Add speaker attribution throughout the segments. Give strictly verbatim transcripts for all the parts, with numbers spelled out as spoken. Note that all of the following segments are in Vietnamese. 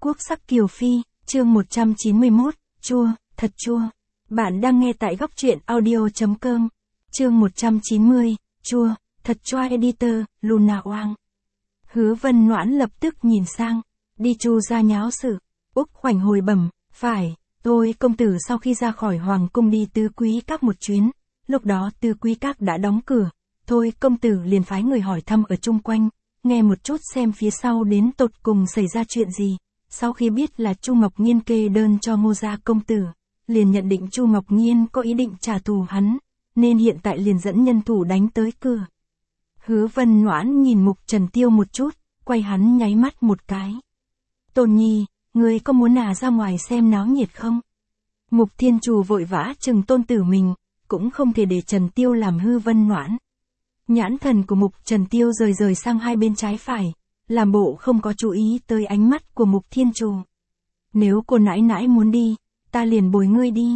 Speaker 1: Quốc sắc Kiều Phi, chương một trăm chín mươi mốt, chua, thật chua. Bạn đang nghe tại góc truyện audio.com. Chương một trăm chín mươi, chua, thật chua. Editor, Luna Oang. Hứa Vân Noãn lập tức nhìn sang, đi Chu ra nháo sự. Úc Khoảnh hồi bẩm, phải, tôi công tử sau khi ra khỏi hoàng cung đi Tứ Quý Các một chuyến, lúc đó Tứ Quý Các đã đóng cửa, thôi công tử liền phái người hỏi thăm ở chung quanh, nghe một chút xem phía sau đến tột cùng xảy ra chuyện gì. Sau khi biết là Chu Ngọc Nhiên kê đơn cho Ngô gia công tử, liền nhận định Chu Ngọc Nhiên có ý định trả thù hắn, nên hiện tại liền dẫn nhân thủ đánh tới cửa. Hứa Vân Noãn nhìn Mục Trần Tiêu một chút, quay hắn nháy mắt một cái. Tôn Nhi, ngươi có muốn à ra ngoài xem náo nhiệt không? Mục Thiên Trù vội vã chừng tôn tử mình, cũng không thể để Trần Tiêu làm hư Vân Noãn. Nhãn thần của Mục Trần Tiêu rời rời sang hai bên trái phải, làm bộ không có chú ý tới ánh mắt của Mục Thiên Trù. Nếu cô nãi nãi muốn đi, ta liền bồi ngươi đi.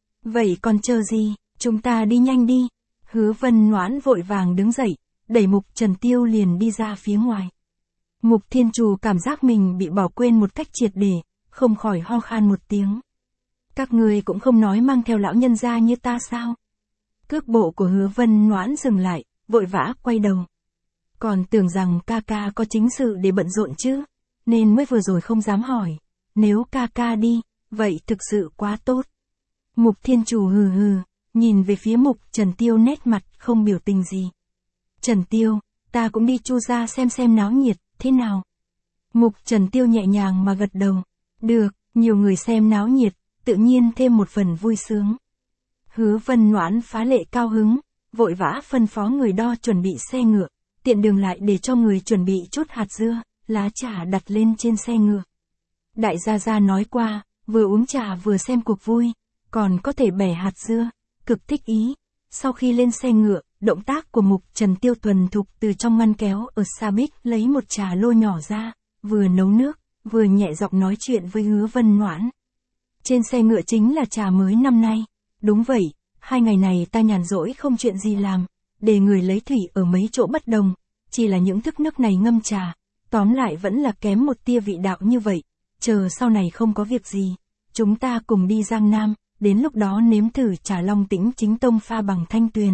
Speaker 1: Vậy còn chờ gì, chúng ta đi nhanh đi. Hứa Vân Noãn vội vàng đứng dậy, đẩy Mục Trần Tiêu liền đi ra phía ngoài. Mục Thiên Trù cảm giác mình bị bỏ quên một cách triệt để, không khỏi ho khan một tiếng. Các người cũng không nói mang theo lão nhân gia như ta sao? Cước bộ của Hứa Vân Noãn dừng lại, vội vã quay đầu. Còn tưởng rằng ca ca có chính sự để bận rộn chứ, nên mới vừa rồi không dám hỏi. Nếu ca ca đi, vậy thực sự quá tốt. Mục Thiên Trù hừ hừ, nhìn về phía Mục Trần Tiêu nét mặt không biểu tình gì. Trần Tiêu, ta cũng đi Chu ra xem xem náo nhiệt, thế nào? Mục Trần Tiêu nhẹ nhàng mà gật đầu. Được, nhiều người xem náo nhiệt, tự nhiên thêm một phần vui sướng. Hứa Vân Noãn phá lệ cao hứng, vội vã phân phó người đo chuẩn bị xe ngựa, tiện đường lại để cho người chuẩn bị chút hạt dưa, lá trà đặt lên trên xe ngựa. Đại gia gia nói qua, vừa uống trà vừa xem cuộc vui, còn có thể bẻ hạt dưa, cực thích ý. Sau khi lên xe ngựa, động tác của Mục Trần Tiêu thuần thục từ trong ngăn kéo ở xa bích lấy một trà lô nhỏ ra, vừa nấu nước, vừa nhẹ giọng nói chuyện với Hứa Vân Noãn. Trên xe ngựa chính là trà mới năm nay. Đúng vậy, hai ngày này ta nhàn rỗi không chuyện gì làm, để người lấy thủy ở mấy chỗ bất đồng, chỉ là những thức nước này ngâm trà, tóm lại vẫn là kém một tia vị đạo như vậy. Chờ sau này không có việc gì, chúng ta cùng đi Giang Nam, đến lúc đó nếm thử trà Long Tĩnh chính tông pha bằng thanh tuyền.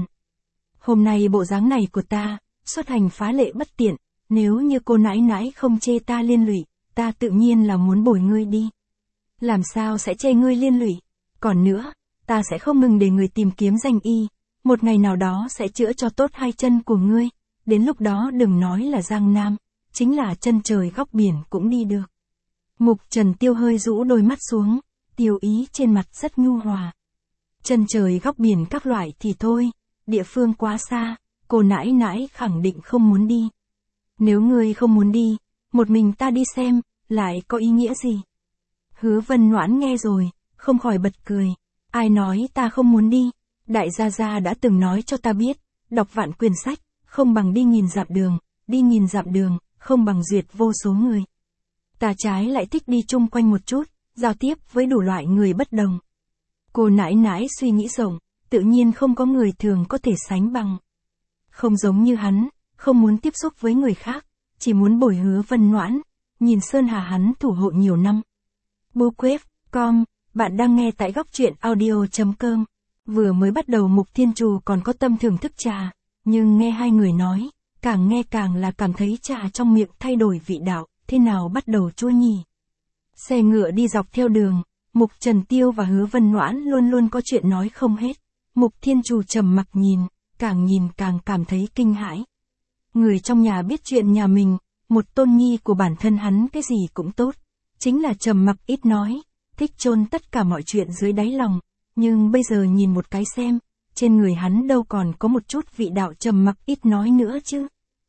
Speaker 1: Hôm nay bộ dáng này của ta, xuất hành phá lệ bất tiện, nếu như cô nãi nãi không chê ta liên lụy, ta tự nhiên là muốn bồi ngươi đi. Làm sao sẽ chê ngươi liên lụy? Còn nữa, ta sẽ không ngừng để người tìm kiếm danh y, một ngày nào đó sẽ chữa cho tốt hai chân của ngươi, đến lúc đó đừng nói là Giang Nam, chính là chân trời góc biển cũng đi được. Mục Trần Tiêu hơi rũ đôi mắt xuống, tiêu ý trên mặt rất nhu hòa. Chân trời góc biển các loại thì thôi, địa phương quá xa, cô nãi nãi khẳng định không muốn đi. Nếu ngươi không muốn đi, một mình ta đi xem, lại có ý nghĩa gì? Hứa Vân Noãn nghe rồi, không khỏi bật cười. Ai nói ta không muốn đi? Đại gia gia đã từng nói cho ta biết, đọc vạn quyển sách, không bằng đi nghìn dặm đường, đi nghìn dặm đường, không bằng duyệt vô số người. Ta trái lại thích đi chung quanh một chút, giao tiếp với đủ loại người bất đồng. Cô nãi nãi suy nghĩ rộng, tự nhiên không có người thường có thể sánh bằng. Không giống như hắn, không muốn tiếp xúc với người khác, chỉ muốn bồi Hứa Vân Noãn, nhìn Sơn Hà hắn thủ hộ nhiều năm. bookquép chấm com, bạn đang nghe tại góc truyện audio.com. Vừa mới bắt đầu Mục Thiên Trù còn có tâm thưởng thức trà, nhưng nghe hai người nói, càng nghe càng là cảm thấy trà trong miệng thay đổi vị đạo, thế nào bắt đầu chua nhỉ. Xe ngựa đi dọc theo đường, Mục Trần Tiêu và Hứa Vân Noãn luôn luôn có chuyện nói không hết. Mục Thiên Trù trầm mặc nhìn, càng nhìn càng cảm thấy kinh hãi. Người trong nhà biết chuyện nhà mình, một tôn nhi của bản thân hắn cái gì cũng tốt, chính là trầm mặc ít nói, thích chôn tất cả mọi chuyện dưới đáy lòng, nhưng bây giờ nhìn một cái xem, trên người hắn đâu còn có một chút vị đạo trầm mặc ít nói nữa chứ.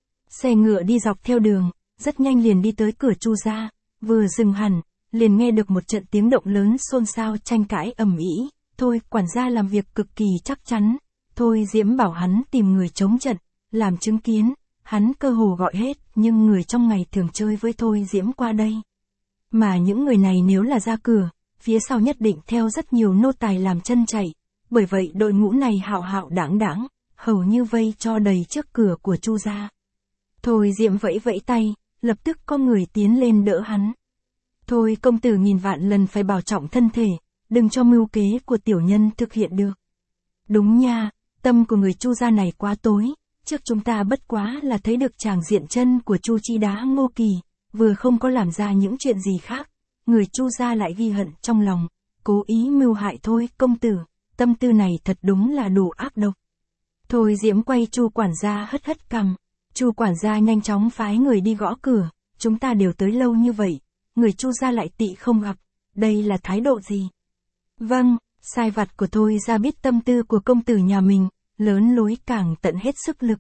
Speaker 1: Xe ngựa đi dọc theo đường, rất nhanh liền đi tới cửa Chu gia, vừa dừng hẳn, liền nghe được một trận tiếng động lớn xôn xao tranh cãi ầm ĩ. Thôi, quản gia làm việc cực kỳ chắc chắn, Thôi Diễm bảo hắn tìm người chống trận, làm chứng kiến, hắn cơ hồ gọi hết, nhưng người trong ngày thường chơi với Thôi Diễm qua đây. Mà những người này nếu là ra cửa, phía sau nhất định theo rất nhiều nô tài làm chân chạy, bởi vậy đội ngũ này hạo hạo đãng đãng, hầu như vây cho đầy trước cửa của Chu gia. Thôi Diễm vẫy vẫy tay, lập tức có người tiến lên đỡ hắn. Thôi công tử nghìn vạn lần phải bảo trọng thân thể, đừng cho mưu kế của tiểu nhân thực hiện được. Đúng nha, tâm của người Chu gia này quá tối, trước chúng ta bất quá là thấy được tràng diện chân của Chu Chi Đá Ngô Kỳ, vừa không có làm ra những chuyện gì khác, người Chu gia lại ghi hận trong lòng, cố ý mưu hại Thôi công tử, tâm tư này thật đúng là đủ ác độc. Thôi Diễm quay Chu quản gia hất hất cằm, Chu quản gia nhanh chóng phái người đi gõ cửa, chúng ta đều tới lâu như vậy, người Chu gia lại tị không gặp, đây là thái độ gì? Vâng, sai vặt của Thôi gia biết tâm tư của công tử nhà mình, lớn lối càng tận hết sức lực.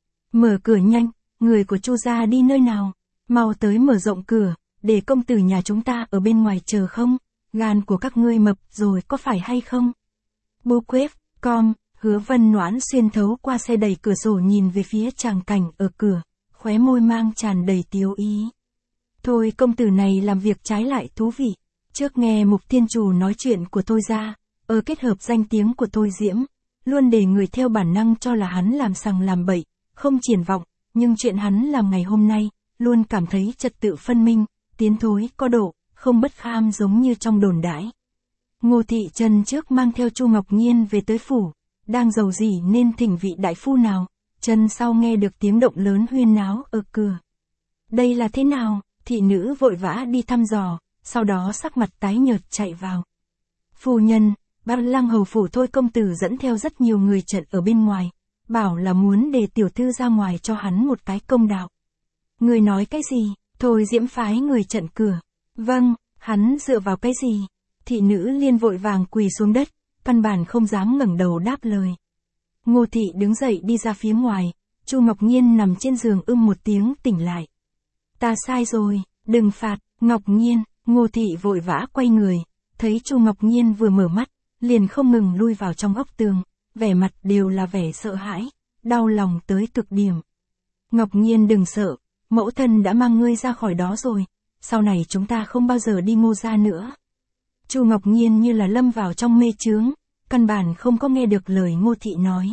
Speaker 1: Mở cửa nhanh, người của Chu gia đi nơi nào? Mau tới mở rộng cửa, để công tử nhà chúng ta ở bên ngoài chờ không? Gan của các ngươi mập rồi có phải hay không? Bố quếp, com, Hứa Vân Noãn xuyên thấu qua xe đẩy cửa sổ nhìn về phía tràng cảnh ở cửa, khóe môi mang tràn đầy tiếu ý. Thôi công tử này làm việc trái lại thú vị. Trước nghe Mục Thiên Chủ nói chuyện của Thôi gia, ở kết hợp danh tiếng của Thôi Diễm, luôn để người theo bản năng cho là hắn làm sằng làm bậy, không triển vọng, nhưng chuyện hắn làm ngày hôm nay, luôn cảm thấy trật tự phân minh, tiến thối có độ, không bất kham giống như trong đồn đãi. Ngô Thị Trần trước mang theo Chu Ngọc Nhiên về tới phủ, đang giàu gì nên thỉnh vị đại phu nào, Trần sau nghe được tiếng động lớn huyên náo ở cửa. Đây là thế nào? Thị nữ vội vã đi thăm dò, sau đó sắc mặt tái nhợt chạy vào. Phu nhân, Bác Lăng hầu phủ Thôi công tử dẫn theo rất nhiều người trận ở bên ngoài, bảo là muốn để tiểu thư ra ngoài cho hắn một cái công đạo. Người nói cái gì? Thôi Diễm phái người trận cửa. Vâng, hắn dựa vào cái gì? Thị nữ liên vội vàng quỳ xuống đất, căn bản không dám ngẩng đầu đáp lời. Ngô Thị đứng dậy đi ra phía ngoài, Chu Ngọc Nhiên nằm trên giường ưm một tiếng tỉnh lại. Ta sai rồi, đừng phạt, Ngọc Nhiên. Ngô Thị vội vã quay người, thấy Chu Ngọc Nhiên vừa mở mắt, liền không ngừng lui vào trong góc tường, vẻ mặt đều là vẻ sợ hãi, đau lòng tới cực điểm. Ngọc Nhiên đừng sợ, mẫu thân đã mang ngươi ra khỏi đó rồi, sau này chúng ta không bao giờ đi Ngô gia nữa. Chu Ngọc Nhiên như là lâm vào trong mê chướng, căn bản không có nghe được lời Ngô Thị nói.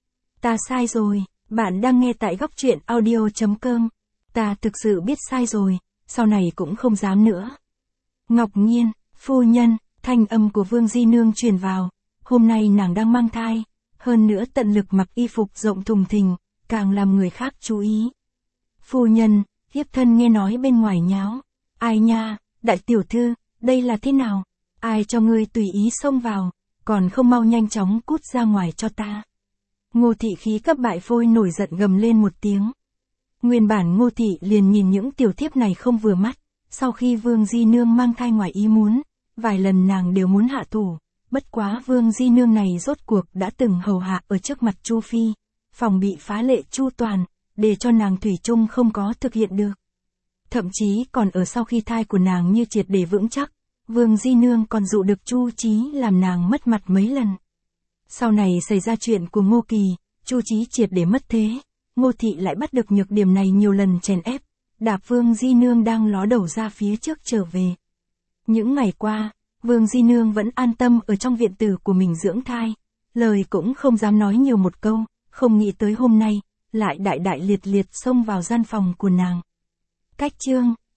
Speaker 1: Ta sai rồi, bạn đang nghe tại góc truyện audio chấm com. Ta thực sự biết sai rồi, sau này cũng không dám nữa. Ngọc Nhiên, phu nhân, thanh âm của Vương Di Nương truyền vào, hôm nay nàng đang mang thai, hơn nữa tận lực mặc y phục rộng thùng thình, càng làm người khác chú ý. Phu nhân, thiếp thân nghe nói bên ngoài nháo. Ai nha, đại tiểu thư, đây là thế nào? Ai cho ngươi tùy ý xông vào, còn không mau nhanh chóng cút ra ngoài cho ta. Ngô Thị khí cấp bại phôi nổi giận gầm lên một tiếng. Nguyên bản Ngô Thị liền nhìn những tiểu thiếp này không vừa mắt, sau khi Vương Di Nương mang thai ngoài ý muốn, vài lần nàng đều muốn hạ thủ, bất quá Vương Di Nương này rốt cuộc đã từng hầu hạ ở trước mặt Chu Phi, phòng bị phá lệ chu toàn, để cho nàng thủy chung không có thực hiện được. Thậm chí còn ở sau khi thai của nàng như triệt để vững chắc, Vương Di Nương còn dụ được Chu Chí làm nàng mất mặt mấy lần. Sau này xảy ra chuyện của Ngô Kỳ, Chu Chí triệt để mất thế, Ngô Thị lại bắt được nhược điểm này nhiều lần chèn ép, đạp Vương Di Nương đang ló đầu ra phía trước trở về. Những ngày qua, Vương Di Nương vẫn an tâm ở trong viện tử của mình dưỡng thai, lời cũng không dám nói nhiều một câu, không nghĩ tới hôm nay, lại đại đại liệt liệt xông vào gian phòng của nàng. Cách chương